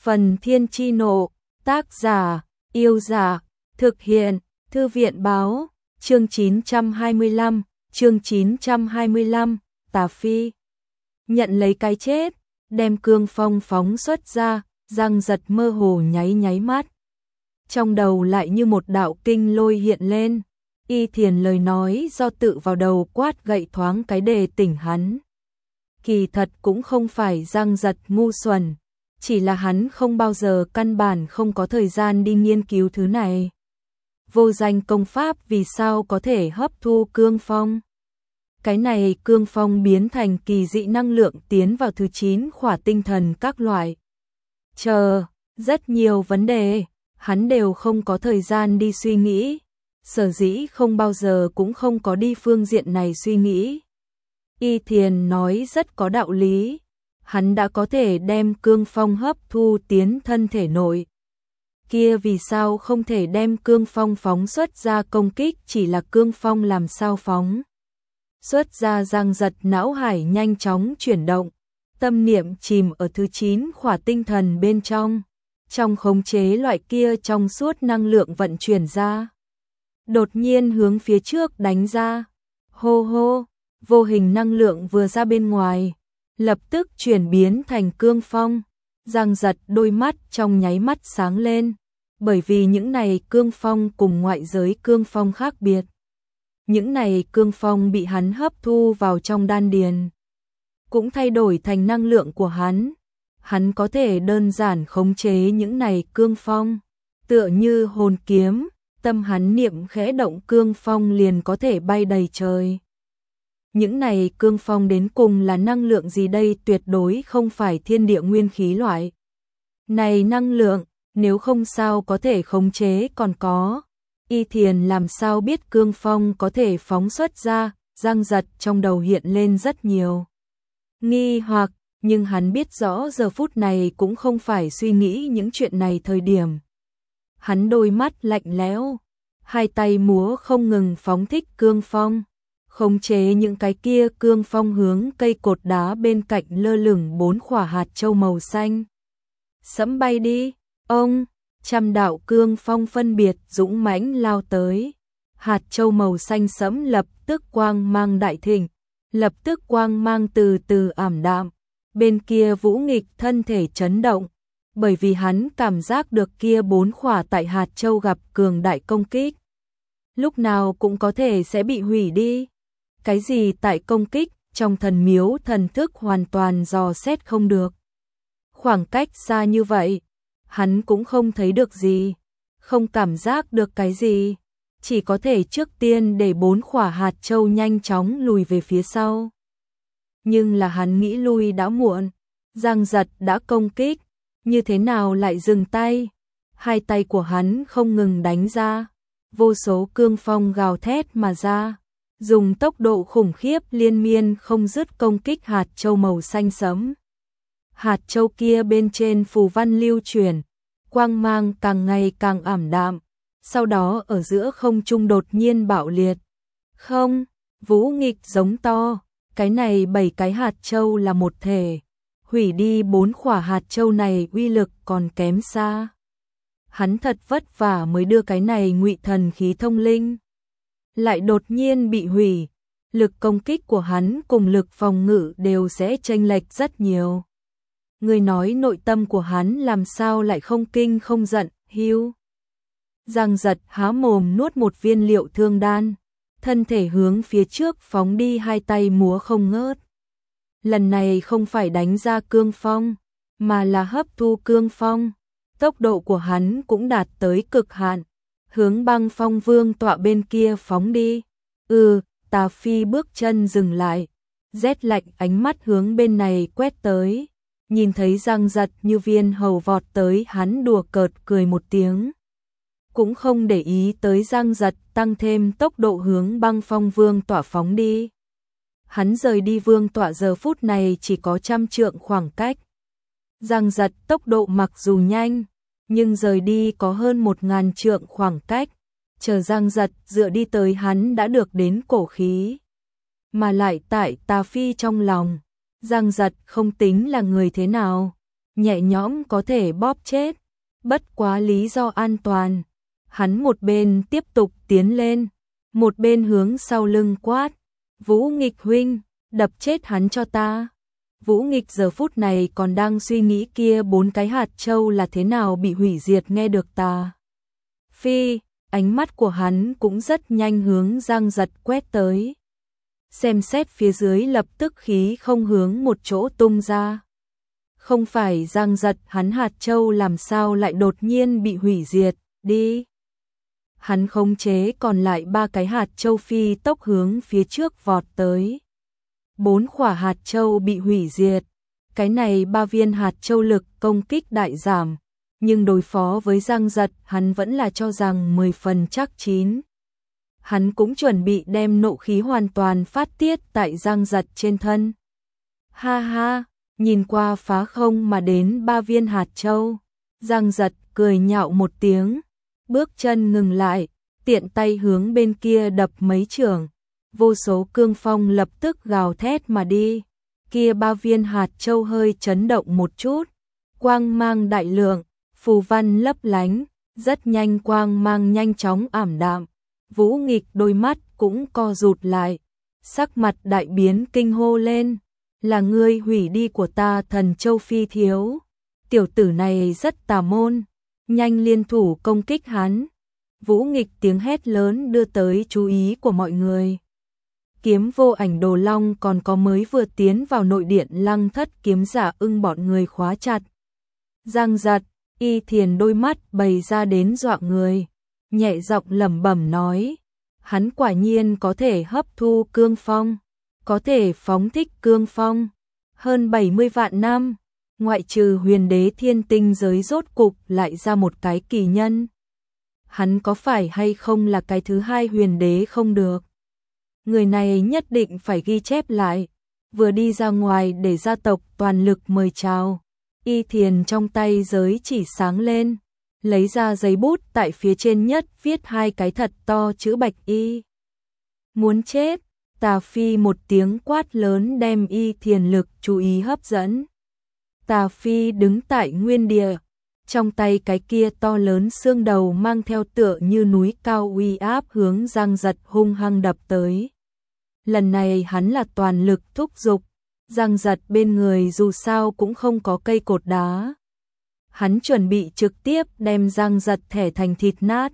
Phần Thiên Chi Nộ, tác giả, Yêu Giả, thực hiện, Thư viện Báo, chương 925, Tà Phi. Nhận lấy cái chết, đem cương phong phóng xuất ra, Giang Giật mơ hồ nháy mắt. Trong đầu lại như một đạo kinh lôi hiện lên, Y Thiền lời nói do tự vào đầu quát gậy thoáng cái đề tỉnh hắn. Kỳ thật cũng không phải Giang Giật ngu xuẩn, chỉ là hắn không bao giờ căn bản không có thời gian đi nghiên cứu thứ này. Vô danh công pháp vì sao có thể hấp thu cương phong? Cái này cương phong biến thành kỳ dị năng lượng tiến vào thứ 9 khỏa tinh thần các loại. Rất nhiều vấn đề, hắn đều không có thời gian đi suy nghĩ, sở dĩ không bao giờ cũng không có đi phương diện này suy nghĩ. Y Thiền nói rất có đạo lý, hắn đã có thể đem cương phong hấp thu tiến thân thể nội. Kia vì sao không thể đem cương phong phóng xuất ra công kích, chỉ là cương phong làm sao phóng xuất ra? Giang Giật não hải nhanh chóng chuyển động, tâm niệm chìm ở thứ 9 khỏa tinh thần bên trong khống chế loại kia trong suốt năng lượng vận chuyển ra. Đột nhiên hướng phía trước đánh ra, hô hô, vô hình năng lượng vừa ra bên ngoài, lập tức chuyển biến thành cương phong. Giang Giật đôi mắt trong nháy mắt sáng lên, bởi vì những này cương phong cùng ngoại giới cương phong khác biệt. Những này cương phong bị hắn hấp thu vào trong đan điền, cũng thay đổi thành năng lượng của hắn. Hắn có thể đơn giản khống chế những này cương phong, tựa như hồn kiếm, tâm hắn niệm khẽ động cương phong liền có thể bay đầy trời. Những này cương phong đến cùng là năng lượng gì đây? Tuyệt đối không phải thiên địa nguyên khí loại này năng lượng, nếu không sao có thể khống chế. Còn có, Y Thiền làm sao biết cương phong có thể phóng xuất ra? Giang Giật trong đầu hiện lên rất nhiều nghi hoặc, nhưng hắn biết rõ giờ phút này cũng không phải suy nghĩ những chuyện này thời điểm. Hắn đôi mắt lạnh lẽo, hai tay múa không ngừng phóng thích cương phong, khống chế những cái kia cương phong hướng cây cột đá bên cạnh lơ lửng 4 khỏa hạt châu màu xanh sẫm bay đi. Ông, trăm đạo cương phong phân biệt dũng mãnh lao tới. Hạt châu màu xanh sẫm lập tức quang mang đại thịnh, lập tức quang mang từ từ ảm đạm. Bên kia Vũ Nghịch thân thể chấn động, bởi vì hắn cảm giác được kia 4 khỏa tại hạt châu gặp cường đại công kích, lúc nào cũng có thể sẽ bị hủy đi. Cái gì tại công kích? Trong thần miếu thần thức hoàn toàn dò xét không được. Khoảng cách xa như vậy, hắn cũng không thấy được gì, không cảm giác được cái gì, chỉ có thể trước tiên để 4 khỏa hạt châu nhanh chóng lùi về phía sau. Nhưng là hắn nghĩ lui đã muộn, Giang Giật đã công kích, như thế nào lại dừng tay? Hai tay của hắn không ngừng đánh ra, vô số cương phong gào thét mà ra, dùng tốc độ khủng khiếp liên miên không dứt công kích hạt châu màu xanh sẫm. Hạt châu kia bên trên phù văn lưu chuyển, quang mang càng ngày càng ảm đạm, sau đó ở giữa không trung đột nhiên bạo liệt. Không, Vũ Nghịch giống to, cái này 7 cái hạt châu là một thể, hủy đi 4 khỏa hạt châu này uy lực còn kém xa. Hắn thật vất vả mới đưa cái này ngụy thần khí thông linh, lại đột nhiên bị hủy, lực công kích của hắn cùng lực phòng ngự đều sẽ chênh lệch rất nhiều. Người nói nội tâm của hắn làm sao lại không kinh không giận, hiu. Giang Giật há mồm nuốt một viên liệu thương đan, thân thể hướng phía trước phóng đi, hai tay múa không ngớt. Lần này không phải đánh ra cương phong, mà là hấp thu cương phong. Tốc độ của hắn cũng đạt tới cực hạn, hướng Băng Phong Vương tọa bên kia phóng đi. Tà Phi bước chân dừng lại, rét lạnh ánh mắt hướng bên này quét tới, nhìn thấy Giang Giật như viên hầu vọt tới, hắn đùa cợt cười một tiếng, cũng không để ý tới Giang Giật, tăng thêm tốc độ hướng Băng Phong Vương tọa phóng đi. Hắn rời đi vương tọa giờ phút này chỉ có 100 trượng khoảng cách. Giang Giật tốc độ mặc dù nhanh, nhưng rời đi có hơn 1000 trượng khoảng cách. Chờ Giang Giật dựa đi tới, hắn đã được đến cổ khí. Mà lại tại Tà Phi trong lòng, Giang Giật không tính là người thế nào, nhẹ nhõm có thể bóp chết, bất quá lý do an toàn. Hắn một bên tiếp tục tiến lên, một bên hướng sau lưng quát, Vũ Nghịch huynh, đập chết hắn cho ta. Vũ Nghịch giờ phút này còn đang suy nghĩ kia 4 cái hạt châu là thế nào bị hủy diệt, nghe được Tà Phi, ánh mắt của hắn cũng rất nhanh hướng Giang Giật quét tới. Xem xét phía dưới lập tức khí không hướng một chỗ tung ra. Không phải Giang Giật, hắn hạt châu làm sao lại đột nhiên bị hủy diệt, đi. Hắn khống chế còn lại 3 cái hạt châu phi tốc hướng phía trước vọt tới. 4 quả hạt châu bị hủy diệt, cái này 3 viên hạt châu lực công kích đại giảm, nhưng đối phó với Giang Giật hắn vẫn là cho rằng 10 phần chắc chín. Hắn cũng chuẩn bị đem nộ khí hoàn toàn phát tiết tại Giang Giật trên thân. Ha ha, nhìn qua phá không mà đến 3 viên hạt châu, Giang Giật cười nhạo một tiếng, bước chân ngừng lại, tiện tay hướng bên kia đập mấy chưởng. Vô số cương phong lập tức gào thét mà đi, kia 3 viên hạt châu hơi chấn động một chút, quang mang đại lượng, phù văn lấp lánh, rất nhanh quang mang nhanh chóng ảm đạm. Vũ Nghịch đôi mắt cũng co rụt lại, sắc mặt đại biến kinh hô lên, là ngươi hủy đi của ta Thần Châu Phi thiếu, tiểu tử này rất tà môn, nhanh liên thủ công kích hắn. Vũ Nghịch tiếng hét lớn đưa tới chú ý của mọi người. Kiếm Vô Ảnh Đồ Long còn có mới vừa tiến vào nội điện Lăng Thất kiếm giả ưng bọn người khóa chặt. Giang Giật, Y Thiền đôi mắt bày ra đến dọa người, nhẹ giọng lẩm bẩm nói, hắn quả nhiên có thể hấp thu cương phong, có thể phóng thích cương phong. Hơn 70 vạn năm, ngoại trừ huyền đế thiên tinh giới rốt cục lại ra một cái kỳ nhân. Hắn có phải hay không là cái thứ hai huyền đế không được? Người này nhất định phải ghi chép lại, vừa đi ra ngoài để gia tộc toàn lực mời chào. Y Thiền trong tay giới chỉ sáng lên, lấy ra giấy bút tại phía trên nhất viết 2 cái thật to chữ Bạch Y. Muốn chết, Tà Phi một tiếng quát lớn đem Y Thiền lực chú ý hấp dẫn. Tà Phi đứng tại nguyên địa, trong tay cái kia to lớn xương đầu mang theo tựa như núi cao uy áp hướng Giang Giật hung hăng đập tới. Lần này hắn là toàn lực thúc giục, Giang Giật bên người dù sao cũng không có cây cột đá. Hắn chuẩn bị trực tiếp đem Giang Giật thẻ thành thịt nát.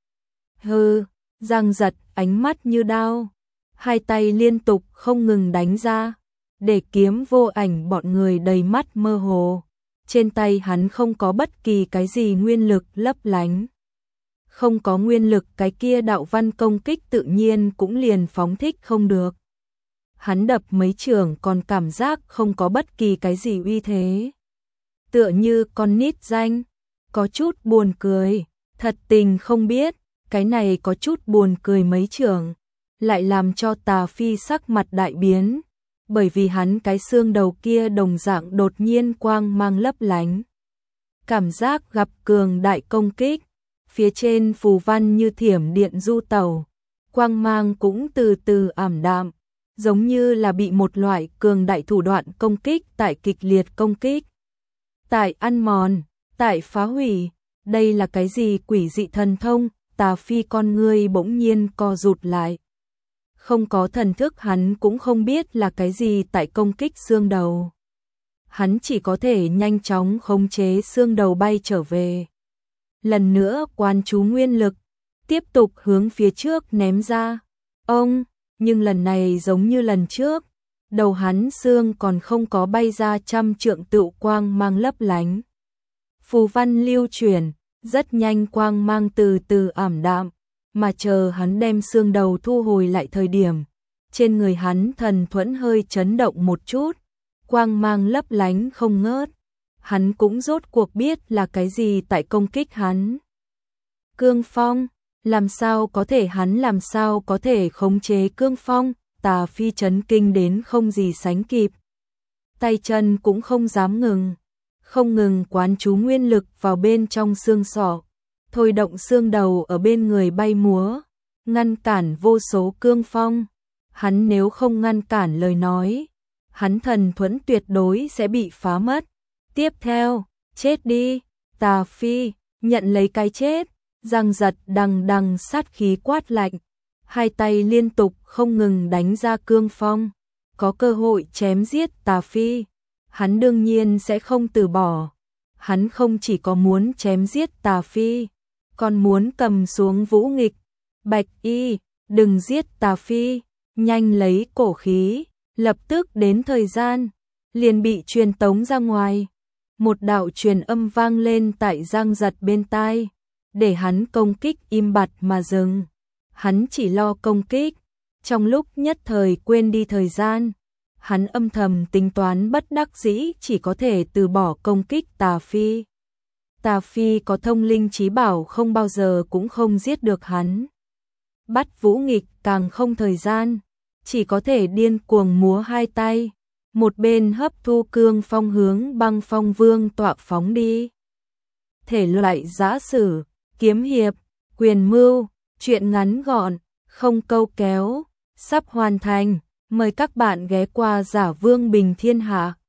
Hừ, Giang Giật ánh mắt như đao, 2 tay liên tục không ngừng đánh ra, để Kiếm Vô Ảnh bọn người đầy mắt mơ hồ. Trên tay hắn không có bất kỳ cái gì nguyên lực lấp lánh. Không có nguyên lực cái kia đạo văn công kích tự nhiên cũng liền phóng thích không được. Hắn đập mấy chưởng còn cảm giác không có bất kỳ cái gì uy thế. Tựa như con nít danh, có chút buồn cười, thật tình không biết, cái này có chút buồn cười mấy chưởng, lại làm cho Tà Phi sắc mặt đại biến. Bởi vì hắn cái xương đầu kia đồng dạng đột nhiên quang mang lấp lánh. Cảm giác gặp cường đại công kích, phía trên phù văn như thiểm điện du tẩu, quang mang cũng từ từ ảm đạm, giống như là bị một loại cường đại thủ đoạn công kích tại kịch liệt công kích. Tại ăn mòn, tại phá hủy, đây là cái gì quỷ dị thần thông? Tà Phi con ngươi bỗng nhiên co rụt lại. Không có thần thức hắn cũng không biết là cái gì tại công kích xương đầu. Hắn chỉ có thể nhanh chóng khống chế xương đầu bay trở về. Lần nữa quan chú nguyên lực, tiếp tục hướng phía trước ném ra. Nhưng lần này giống như lần trước, đầu hắn xương còn không có bay ra 100 trượng tựu quang mang lấp lánh. Phù văn lưu chuyển, rất nhanh quang mang từ từ ảm đạm. Mà chờ hắn đem xương đầu thu hồi lại thời điểm, trên người hắn thần thuẫn hơi chấn động một chút, quang mang lấp lánh không ngớt. Hắn cũng rốt cuộc biết là cái gì tại công kích hắn. Cương phong, làm sao có thể khống chế cương phong? Tà Phi chấn kinh đến không gì sánh kịp. Tay chân cũng không dám ngừng, không ngừng quán chú nguyên lực vào bên trong xương sọ. Thôi động xương đầu ở bên người bay múa, ngăn cản vô số cương phong. Hắn nếu không ngăn cản lời nói, hắn thần thuẫn tuyệt đối sẽ bị phá mất. Tiếp theo, chết đi, Tà Phi, nhận lấy cái chết, Giang Giật đằng đằng sát khí quát lạnh, hai tay liên tục không ngừng đánh ra cương phong, có cơ hội chém giết Tà Phi, hắn đương nhiên sẽ không từ bỏ. Hắn không chỉ có muốn chém giết Tà Phi, còn muốn cầm xuống Vũ Nghịch. Bạch Y, đừng giết Tà Phi, nhanh lấy cổ khí, lập tức đến thời gian, liền bị truyền tống ra ngoài. Một đạo truyền âm vang lên tại Giang Giật bên tai, để hắn công kích im bặt mà dừng. Hắn chỉ lo công kích, trong lúc nhất thời quên đi thời gian. Hắn âm thầm tính toán bất đắc dĩ chỉ có thể từ bỏ công kích Tà Phi. Tà Phi có thông linh trí bảo không bao giờ cũng không giết được hắn. Bắt Vũ Nghịch càng không thời gian, chỉ có thể điên cuồng múa hai tay, một bên hấp thu cương phong hướng Băng Phong Vương tọa phóng đi. Thể loại giã sử, kiếm hiệp, quyền mưu, truyện ngắn gọn, không câu kéo, sắp hoàn thành. Mời các bạn ghé qua Giả Vương Bình Thiên Hạ.